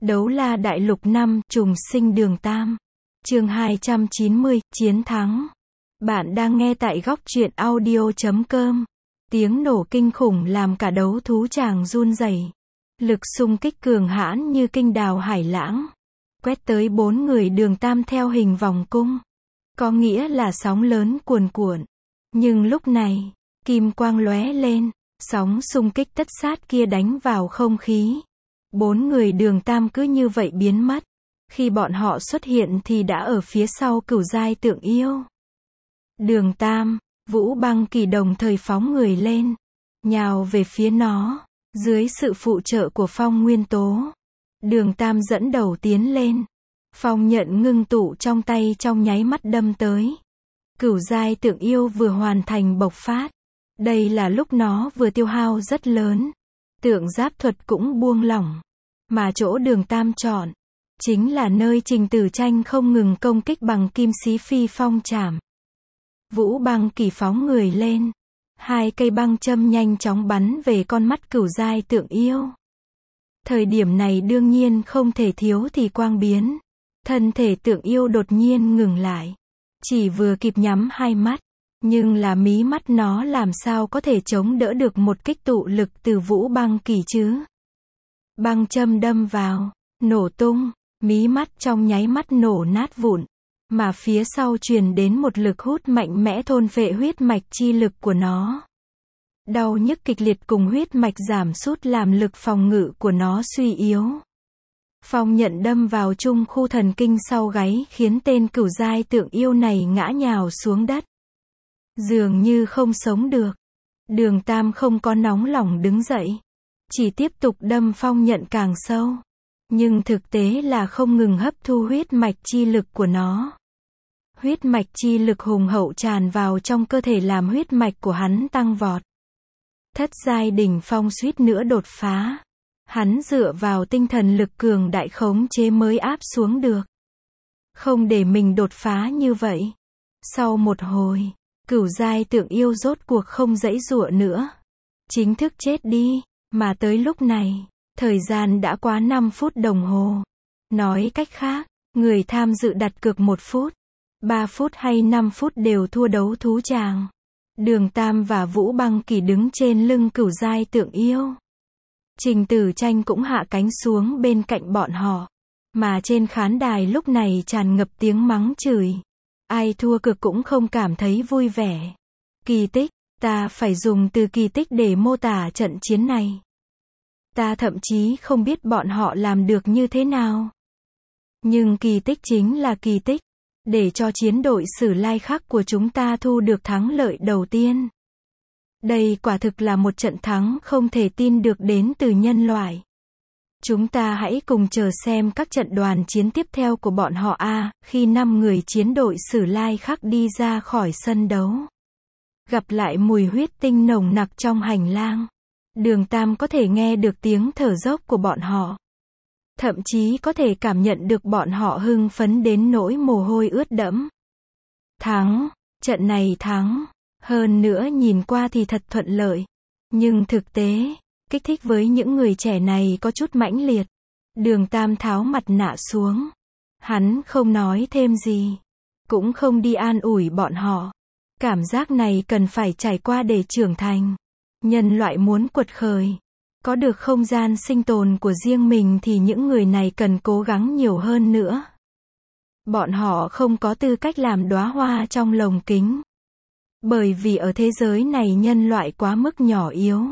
Đấu la đại lục 5, trùng sinh đường Tam. Chương 290, chiến thắng. Bạn đang nghe tại góc truyện audio.com. Tiếng nổ kinh khủng làm cả đấu thú tràng run rẩy. Lực xung kích cường hãn như kinh đào hải lãng. Quét tới 4 người đường Tam theo hình vòng cung. Có nghĩa là sóng lớn cuồn cuộn. Nhưng lúc này, kim quang lóe lên, sóng xung kích tất sát kia đánh vào không khí. 4 người đường Tam cứ như vậy biến mất. Khi bọn họ xuất hiện thì đã ở phía sau Cửu giai tượng yêu. Đường Tam, Vũ Băng Kỳ đồng thời phóng người lên, nhào về phía nó, dưới sự phụ trợ của phong nguyên tố. Đường Tam dẫn đầu tiến lên. Phong nhận ngưng tụ trong tay trong nháy mắt đâm tới. Cửu giai tượng yêu vừa hoàn thành bộc phát. Đây là lúc nó vừa tiêu hao rất lớn. Tượng giáp thuật cũng buông lỏng. Mà chỗ đường Tam chọn, chính là nơi Trình Tử Tranh không ngừng công kích bằng kim xí phi phong trảm. Vũ Băng Kỳ phóng người lên. 2 cây băng châm nhanh chóng bắn về con mắt cửu giai tượng yêu. Thời điểm này đương nhiên không thể thiếu thì quang biến. Thân thể tượng yêu đột nhiên ngừng lại. Chỉ vừa kịp nhắm hai mắt. Nhưng là mí mắt nó làm sao có thể chống đỡ được một kích tụ lực từ Vũ Băng Kỳ chứ. Băng châm đâm vào, nổ tung, mí mắt trong nháy mắt nổ nát vụn. Mà phía sau truyền đến một lực hút mạnh mẽ thôn phệ huyết mạch chi lực của nó. Đau nhức kịch liệt cùng huyết mạch giảm sút làm lực phòng ngự của nó suy yếu. Phong nhận đâm vào trung khu thần kinh sau gáy khiến tên cửu giai tượng yêu này ngã nhào xuống đất. Dường như không sống được. Đường Tam không có nóng lòng đứng dậy. Chỉ tiếp tục đâm phong nhận càng sâu. Nhưng thực tế là không ngừng hấp thu huyết mạch chi lực của nó. Huyết mạch chi lực hùng hậu tràn vào trong cơ thể làm huyết mạch của hắn tăng vọt. Thất giai đỉnh phong suýt nữa đột phá. Hắn dựa vào tinh thần lực cường đại khống chế mới áp xuống được. Không để mình đột phá như vậy. Sau một hồi, cửu giai tượng yêu rốt cuộc không giãy giụa nữa. Chính thức chết đi. Mà tới lúc này, thời gian đã quá 5 phút đồng hồ. Nói cách khác, người tham dự đặt cược 1 phút, 3 phút hay 5 phút đều thua đấu thú tràng. Đường Tam và Vũ Băng Kỳ đứng trên lưng cửu giai tượng yêu. Trình Tử Tranh cũng hạ cánh xuống bên cạnh bọn họ. Mà trên khán đài lúc này tràn ngập tiếng mắng chửi. Ai thua cược cũng không cảm thấy vui vẻ. Kỳ tích, ta phải dùng từ kỳ tích để mô tả trận chiến này. Ta thậm chí không biết bọn họ làm được như thế nào. Nhưng kỳ tích chính là kỳ tích. Để cho chiến đội Sử Lai Khắc của chúng ta thu được thắng lợi đầu tiên. Đây quả thực là một trận thắng không thể tin được đến từ nhân loại. Chúng ta hãy cùng chờ xem các trận đoàn chiến tiếp theo của bọn họ khi 5 người chiến đội Sử Lai Khắc đi ra khỏi sân đấu. Gặp lại mùi huyết tinh nồng nặc trong hành lang. Đường Tam có thể nghe được tiếng thở dốc của bọn họ. Thậm chí có thể cảm nhận được bọn họ hưng phấn đến nỗi mồ hôi ướt đẫm. Thắng, trận này thắng. Hơn nữa nhìn qua thì thật thuận lợi. Nhưng thực tế, kích thích với những người trẻ này có chút mãnh liệt. Đường Tam tháo mặt nạ xuống. Hắn không nói thêm gì. Cũng không đi an ủi bọn họ. Cảm giác này cần phải trải qua để trưởng thành. Nhân loại muốn quật khởi, có được không gian sinh tồn của riêng mình thì những người này cần cố gắng nhiều hơn nữa. Bọn họ không có tư cách làm đóa hoa trong lồng kính. Bởi vì ở thế giới này nhân loại quá mức nhỏ yếu.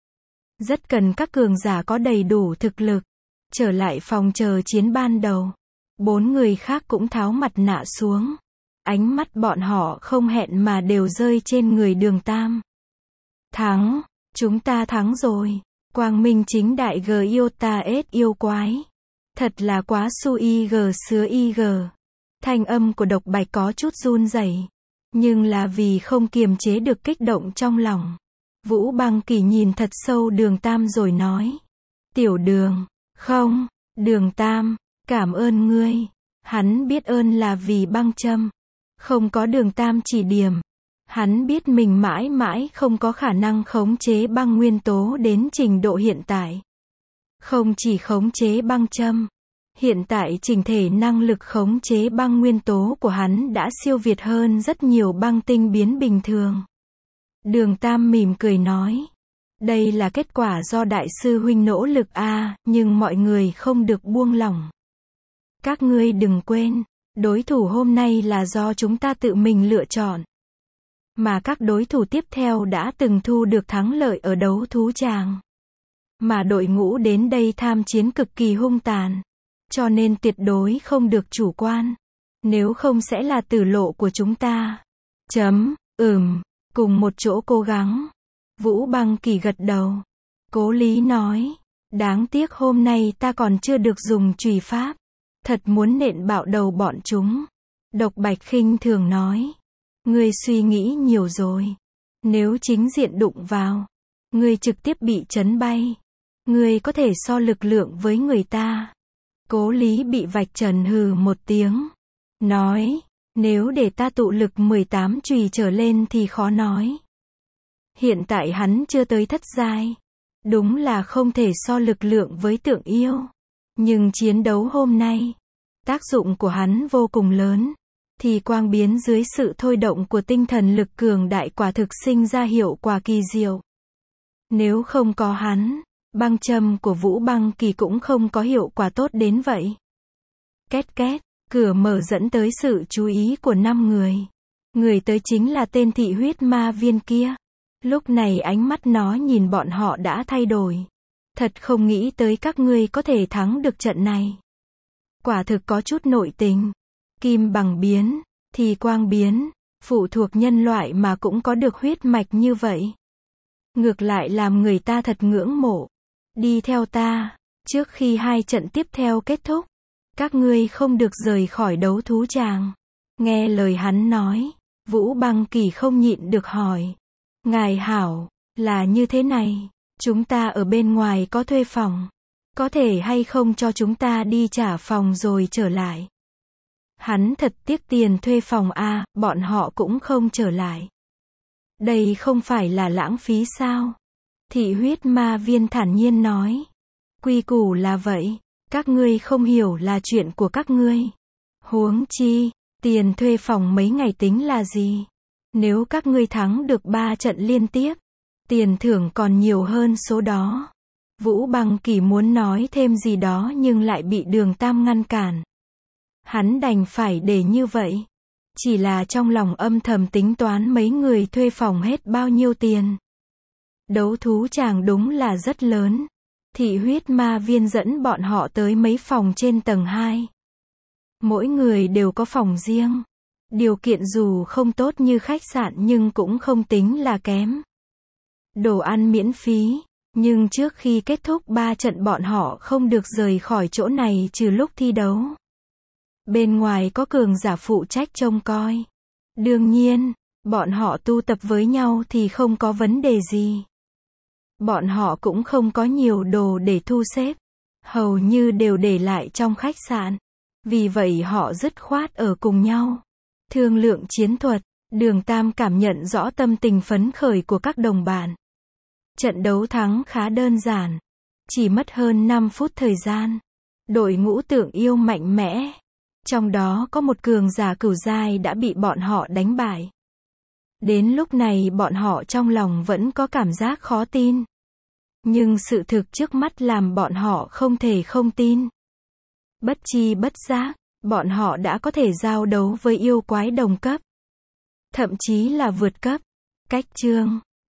Rất cần các cường giả có đầy đủ thực lực. Trở lại phòng chờ chiến ban đầu. 4 người khác cũng tháo mặt nạ xuống. Ánh mắt bọn họ không hẹn mà đều rơi trên người đường Tam. Thắng, chúng ta thắng rồi. Quang minh chính đại g iota s yêu quái. Thật là quá su ig sứa ig. Thanh âm của Độc Bạch có chút run rẩy, nhưng là vì không kiềm chế được kích động trong lòng. Vũ Băng Kỳ nhìn thật sâu đường Tam rồi nói. Tiểu Đường, không, đường Tam, cảm ơn ngươi. Hắn biết ơn là vì băng châm. Không có đường Tam chỉ điểm. Hắn biết mình mãi mãi không có khả năng khống chế băng nguyên tố đến trình độ hiện tại. Không chỉ khống chế băng châm, Hiện tại chỉnh thể năng lực khống chế băng nguyên tố của hắn đã siêu việt hơn rất nhiều băng tinh biến bình thường. Đường Tam mỉm cười nói. Đây là kết quả do đại sư huynh nỗ lực nhưng mọi người không được buông lỏng. Các ngươi đừng quên, đối thủ hôm nay là do chúng ta tự mình lựa chọn. Mà các đối thủ tiếp theo đã từng thu được thắng lợi ở đấu thú tràng. Mà đội ngũ đến đây tham chiến cực kỳ hung tàn. Cho nên tuyệt đối không được chủ quan. Nếu không sẽ là tử lộ của chúng ta. Cùng một chỗ cố gắng. Vũ Băng Kỳ gật đầu. Cố Lý nói. Đáng tiếc hôm nay ta còn chưa được dùng chùy pháp. Thật muốn nện bạo đầu bọn chúng. Độc Bạch khinh thường nói. Ngươi suy nghĩ nhiều rồi. Nếu chính diện đụng vào, ngươi trực tiếp bị chấn bay. Ngươi có thể so lực lượng với người ta. Cố Lý bị vạch trần hừ một tiếng. Nói, nếu để ta tụ lực 18 chùy trở lên thì khó nói. Hiện tại hắn chưa tới thất giai. Đúng là không thể so lực lượng với Tượng Yêu. Nhưng chiến đấu hôm nay, tác dụng của hắn vô cùng lớn. Thì quang biến dưới sự thôi động của tinh thần lực cường đại quả thực sinh ra hiệu quả kỳ diệu. Nếu không có hắn, băng châm của Vũ Băng Kỳ cũng không có hiệu quả tốt đến vậy. Két két, cửa mở dẫn tới sự chú ý của 5 người. Người tới chính là tên thị huyết ma viên kia. Lúc này ánh mắt nó nhìn bọn họ đã thay đổi. Thật không nghĩ tới các ngươi có thể thắng được trận này. Quả thực có chút nội tình. Kim bằng biến, thì quang biến, phụ thuộc nhân loại mà cũng có được huyết mạch như vậy. Ngược lại làm người ta thật ngưỡng mộ. Đi theo ta, trước khi 2 trận tiếp theo kết thúc, các ngươi không được rời khỏi đấu thú tràng. Nghe lời hắn nói, Vũ Băng Kỳ không nhịn được hỏi. Ngài hảo, là như thế này, chúng ta ở bên ngoài có thuê phòng. Có thể hay không cho chúng ta đi trả phòng rồi trở lại? Hắn thật tiếc tiền thuê phòng bọn họ cũng không trở lại. Đây không phải là lãng phí sao? Thị huyết ma viên thản nhiên nói. Quy củ là vậy, các ngươi không hiểu là chuyện của các ngươi. Huống chi, tiền thuê phòng mấy ngày tính là gì? Nếu các ngươi thắng được 3 trận liên tiếp, tiền thưởng còn nhiều hơn số đó. Vũ Băng Kỳ muốn nói thêm gì đó nhưng lại bị Đường Tam ngăn cản. Hắn đành phải để như vậy. Chỉ là trong lòng âm thầm tính toán mấy người thuê phòng hết bao nhiêu tiền. Đấu thú tràng đúng là rất lớn. Thị huyết ma viên dẫn bọn họ tới mấy phòng trên tầng 2. Mỗi người đều có phòng riêng. Điều kiện dù không tốt như khách sạn nhưng cũng không tính là kém. Đồ ăn miễn phí. Nhưng trước khi kết thúc 3 trận bọn họ không được rời khỏi chỗ này trừ lúc thi đấu. Bên ngoài có cường giả phụ trách trông coi. Đương nhiên, bọn họ tu tập với nhau thì không có vấn đề gì. Bọn họ cũng không có nhiều đồ để thu xếp. Hầu như đều để lại trong khách sạn. Vì vậy họ dứt khoát ở cùng nhau. Thương lượng chiến thuật, Đường Tam cảm nhận rõ tâm tình phấn khởi của các đồng bạn. Trận đấu thắng khá đơn giản. Chỉ mất hơn 5 phút thời gian. Đội ngũ Tượng Yêu mạnh mẽ. Trong đó có một cường giả cửu giai đã bị bọn họ đánh bại. Đến lúc này bọn họ trong lòng vẫn có cảm giác khó tin. Nhưng sự thực trước mắt làm bọn họ không thể không tin. Bất chi bất giác, bọn họ đã có thể giao đấu với yêu quái đồng cấp. Thậm chí là vượt cấp. Cách chương